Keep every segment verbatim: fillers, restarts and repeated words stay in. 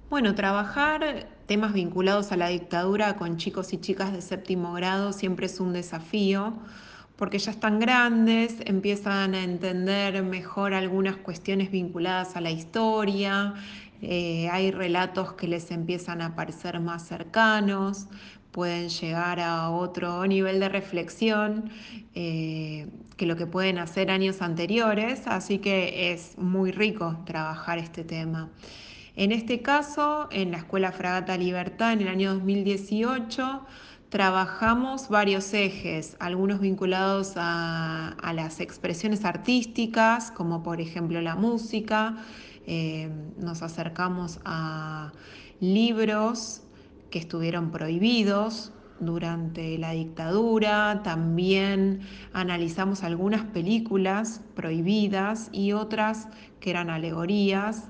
Bueno, trabajar temas vinculados a la dictadura con chicos y chicas de séptimo grado siempre es un desafío, porque ya están grandes, empiezan a entender mejor algunas cuestiones vinculadas a la historia, eh, hay relatos que les empiezan a parecer más cercanos, pueden llegar a otro nivel de reflexión eh, que lo que pueden hacer años anteriores, así que es muy rico trabajar este tema. En este caso, en la Escuela Fragata Libertad, en el año dos mil dieciocho, trabajamos varios ejes, algunos vinculados a, a las expresiones artísticas, como por ejemplo la música. Eh, nos acercamos a libros que estuvieron prohibidos durante la dictadura, también analizamos algunas películas prohibidas y otras que eran alegorías.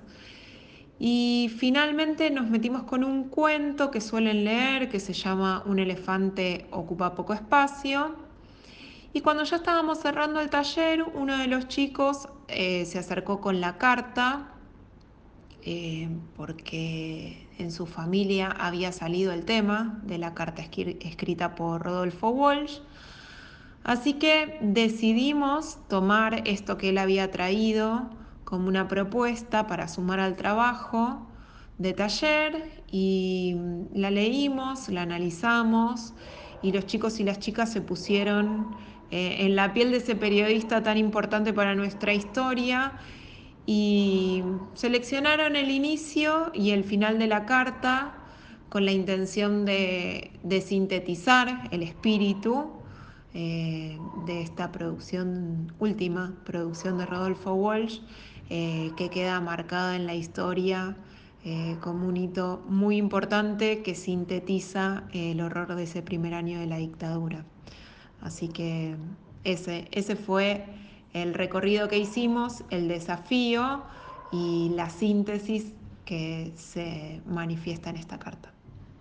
Y finalmente nos metimos con un cuento que suelen leer que se llama Un elefante ocupa poco espacio. Y cuando ya estábamos cerrando el taller, uno de los chicos eh, se acercó con la carta eh, porque en su familia había salido el tema de la carta escrita por Rodolfo Walsh. Así que decidimos tomar esto que él había traído como una propuesta para sumar al trabajo de taller y la leímos, la analizamos y los chicos y las chicas se pusieron eh, en la piel de ese periodista tan importante para nuestra historia y seleccionaron el inicio y el final de la carta con la intención de, de sintetizar el espíritu eh, de esta producción, última producción de Rodolfo Walsh, eh, que queda marcada en la historia eh, como un hito muy importante que sintetiza el horror de ese primer año de la dictadura. Así que ese, ese fue el recorrido que hicimos, el desafío y la síntesis que se manifiesta en esta carta.